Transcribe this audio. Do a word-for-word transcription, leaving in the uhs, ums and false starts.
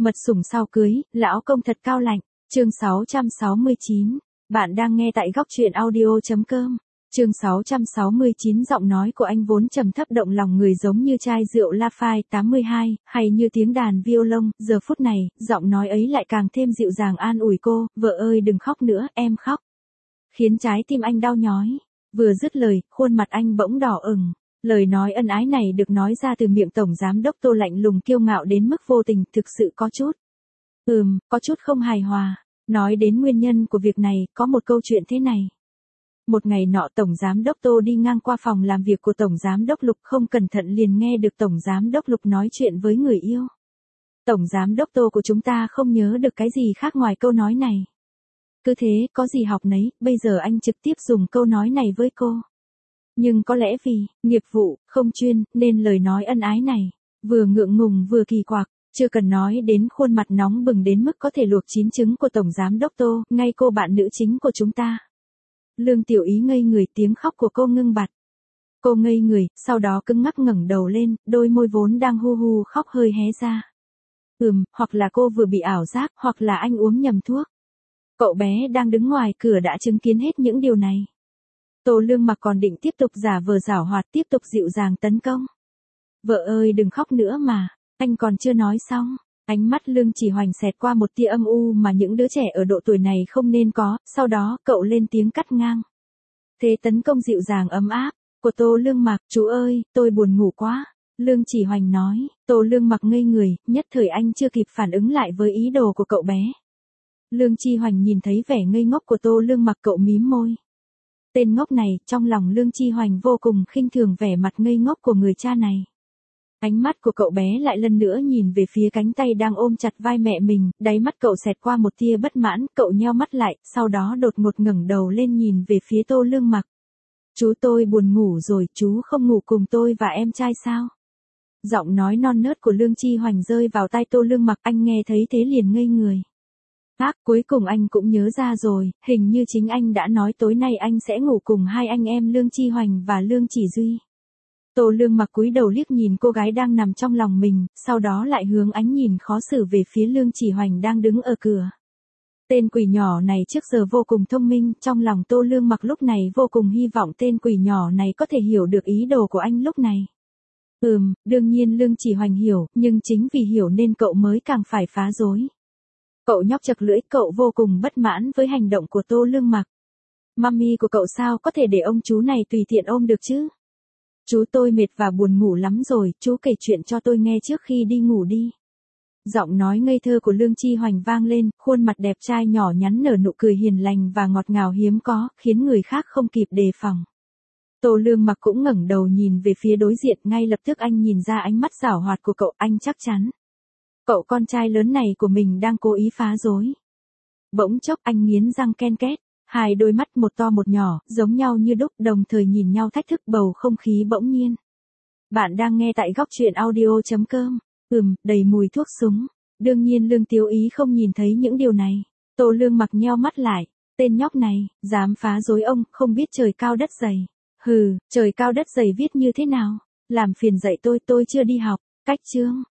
Mật sủng sau cưới, lão công thật cao lạnh. Chương sáu trăm sáu mươi chín. Bạn đang nghe tại góc truyện audio.com. Chương sáu trăm sáu mươi chín. Giọng nói của anh vốn trầm thấp động lòng người giống như chai rượu Lafite tám mươi hai, hay như tiếng đàn violon. Giờ phút này, giọng nói ấy lại càng thêm dịu dàng an ủi cô. Vợ ơi đừng khóc nữa, em khóc. Khiến trái tim anh đau nhói. Vừa dứt lời, khuôn mặt anh bỗng đỏ ửng. Lời nói ân ái này được nói ra từ miệng Tổng Giám Đốc Tô lạnh lùng kiêu ngạo đến mức vô tình, thực sự có chút. Ừm, có chút không hài hòa. Nói đến nguyên nhân của việc này, có một câu chuyện thế này. Một ngày nọ Tổng Giám Đốc Tô đi ngang qua phòng làm việc của Tổng Giám Đốc Lục, không cẩn thận liền nghe được Tổng Giám Đốc Lục nói chuyện với người yêu. Tổng Giám Đốc Tô của chúng ta không nhớ được cái gì khác ngoài câu nói này. Cứ thế, có gì học nấy, bây giờ anh trực tiếp dùng câu nói này với cô. Nhưng có lẽ vì, nghiệp vụ, không chuyên, nên lời nói ân ái này, vừa ngượng ngùng vừa kỳ quặc, chưa cần nói đến khuôn mặt nóng bừng đến mức có thể luộc chín trứng của Tổng Giám Đốc Tô, ngay cô bạn nữ chính của chúng ta. Lương Tiểu Ý ngây người, tiếng khóc của cô ngưng bặt. Cô ngây người, sau đó cứng ngắc ngẩng đầu lên, đôi môi vốn đang hu hu khóc hơi hé ra. Ừm, hoặc là cô vừa bị ảo giác, hoặc là anh uống nhầm thuốc. Cậu bé đang đứng ngoài cửa đã chứng kiến hết những điều này. Tô Lương Mặc còn định tiếp tục giả vờ giảo hoạt, tiếp tục dịu dàng tấn công. Vợ ơi đừng khóc nữa mà, anh còn chưa nói xong. Ánh mắt Lương Chỉ Hoành xẹt qua một tia âm u mà những đứa trẻ ở độ tuổi này không nên có, sau đó cậu lên tiếng cắt ngang. Thế tấn công dịu dàng ấm áp của Tô Lương Mặc, chú ơi, tôi buồn ngủ quá. Lương Chỉ Hoành nói. Tô Lương Mặc ngây người, nhất thời anh chưa kịp phản ứng lại với ý đồ của cậu bé. Lương Chi Hoành nhìn thấy vẻ ngây ngốc của Tô Lương Mặc, cậu mím môi. Tên ngốc này, trong lòng Lương Chi Hoành vô cùng khinh thường vẻ mặt ngây ngốc của người cha này. Ánh mắt của cậu bé lại lần nữa nhìn về phía cánh tay đang ôm chặt vai mẹ mình, đáy mắt cậu xẹt qua một tia bất mãn, cậu nheo mắt lại, sau đó đột ngột ngẩng đầu lên nhìn về phía Tô Lương Mặc. Chú tôi buồn ngủ rồi, chú không ngủ cùng tôi và em trai sao? Giọng nói non nớt của Lương Chi Hoành rơi vào tai Tô Lương Mặc, anh nghe thấy thế liền ngây người. Ác, cuối cùng anh cũng nhớ ra rồi, hình như chính anh đã nói tối nay anh sẽ ngủ cùng hai anh em Lương Chi Hoành và Lương Chỉ Duy. Tô Lương Mặc cúi đầu liếc nhìn cô gái đang nằm trong lòng mình, sau đó lại hướng ánh nhìn khó xử về phía Lương Chỉ Hoành đang đứng ở cửa. Tên quỷ nhỏ này trước giờ vô cùng thông minh, trong lòng Tô Lương Mặc lúc này vô cùng hy vọng tên quỷ nhỏ này có thể hiểu được ý đồ của anh lúc này. Ừm, đương nhiên Lương Chỉ Hoành hiểu, nhưng chính vì hiểu nên cậu mới càng phải phá rối. Cậu nhóc chật lưỡi, cậu vô cùng bất mãn với hành động của Tô Lương Mặc. Mami của cậu sao có thể để ông chú này tùy tiện ôm được chứ? Chú tôi mệt và buồn ngủ lắm rồi, chú kể chuyện cho tôi nghe trước khi đi ngủ đi. Giọng nói ngây thơ của Lương Chi Hoành vang lên, khuôn mặt đẹp trai nhỏ nhắn nở nụ cười hiền lành và ngọt ngào hiếm có, khiến người khác không kịp đề phòng. Tô Lương Mặc cũng ngẩng đầu nhìn về phía đối diện, ngay lập tức anh nhìn ra ánh mắt giảo hoạt của cậu, anh chắc chắn. Cậu con trai lớn này của mình đang cố ý phá rối. Bỗng chốc anh nghiến răng ken két, hai đôi mắt một to một nhỏ, giống nhau như đúc, đồng thời nhìn nhau thách thức, bầu không khí bỗng nhiên. Bạn đang nghe tại góc truyện audio.com. Ừm, đầy mùi thuốc súng. Đương nhiên Lương Tiểu Ý không nhìn thấy những điều này. Tô Lương Mặc nheo mắt lại. Tên nhóc này, dám phá rối ông, không biết trời cao đất dày. Hừ, trời cao đất dày viết như thế nào? Làm phiền dạy tôi, tôi chưa đi học. Cách chương.